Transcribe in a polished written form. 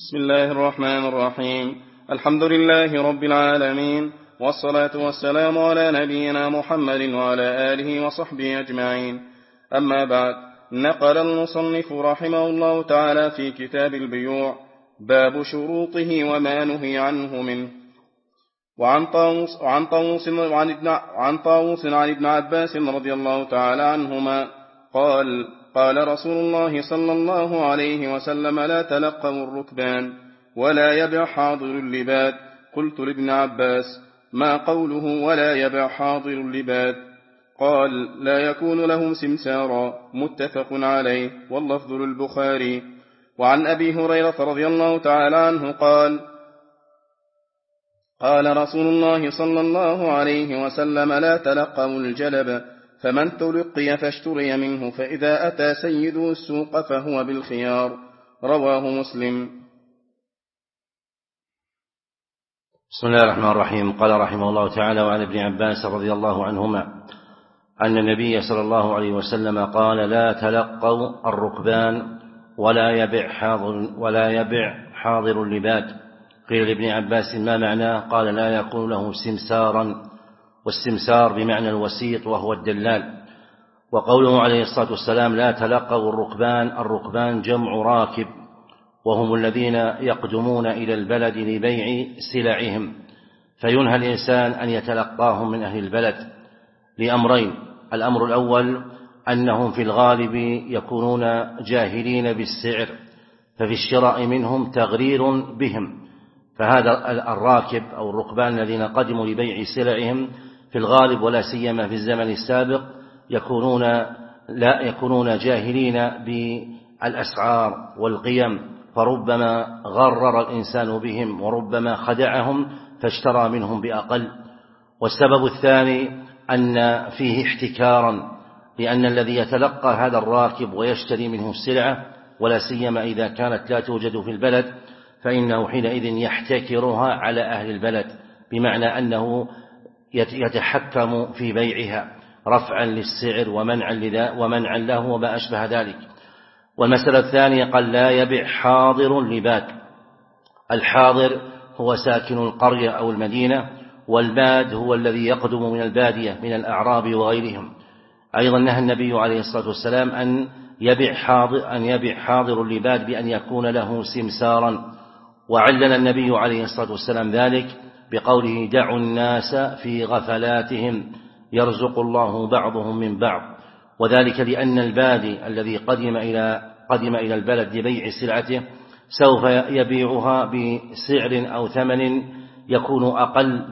بسم الله الرحمن الرحيم. الحمد لله رب العالمين، والصلاة والسلام على نبينا محمد وعلى آله وصحبه أجمعين. أما بعد، نقل المصنف رحمه الله تعالى في كتاب البيوع باب شروطه وما نهي عنه منه. وعن طاووس عن ابن عباس رضي الله تعالى عنهما قال رسول الله صلى الله عليه وسلم: لا تلقوا الركبان ولا يبع حاضر اللباد. قلت لابن عباس: ما قوله ولا يبع حاضر اللباد؟ قال: لا يكون لهم سمسارا. متفق عليه، واللفظ للبخاري. وعن أبي هريرة رضي الله تعالى عنه قال رسول الله صلى الله عليه وسلم: لا تلقوا الجلب، فمن تلقي فاشتري منه، فإذا أتى سيده السوق فهو بالخيار. رواه مسلم. بسم الله الرحمن الرحيم. قال رحمه الله تعالى: وعن ابن عباس رضي الله عنهما أن النبي صلى الله عليه وسلم قال: لا تلقوا الركبان ولا يبع حاضر اللباد. قيل لابن عباس: ما معناه؟ قال: لا يكون له سمسارا، والسمسار بمعنى الوسيط وهو الدلال. وقوله عليه الصلاة والسلام: لا تلقوا الركبان جمع راكب، وهم الذين يقدمون إلى البلد لبيع سلعهم، فينهى الإنسان أن يتلقاهم من أهل البلد لأمرين: الأمر الأول أنهم في الغالب يكونون جاهلين بالسعر، ففي الشراء منهم تغرير بهم، فهذا الراكب أو الركبان الذين قدموا لبيع سلعهم في الغالب ولا سيما في الزمن السابق يكونون جاهلين بالأسعار والقيم، فربما غرر الإنسان بهم وربما خدعهم فاشترى منهم بأقل. والسبب الثاني أن فيه احتكارا، لأن الذي يتلقى هذا الراكب ويشتري منه السلعة ولا سيما إذا كانت لا توجد في البلد فإنه حينئذ يحتكرها على أهل البلد، بمعنى أنه يتحكم في بيعها رفعا للسعر ومنعا له وما أشبه ذلك. والمسألة الثانية قال: لا يبع حاضر اللباد. الحاضر هو ساكن القرية أو المدينة، والباد هو الذي يقدم من البادية من الأعراب وغيرهم. أيضا نهى النبي عليه الصلاة والسلام أن يبع حاضر اللباد بأن يكون له سمسارا، وعلل النبي عليه الصلاة والسلام ذلك بقوله: دعوا الناس في غفلاتهم يرزق الله بعضهم من بعض. وذلك لأن البادي الذي قدم إلى البلد لبيع سلعته سوف يبيعها بسعر أو ثمن يكون أقل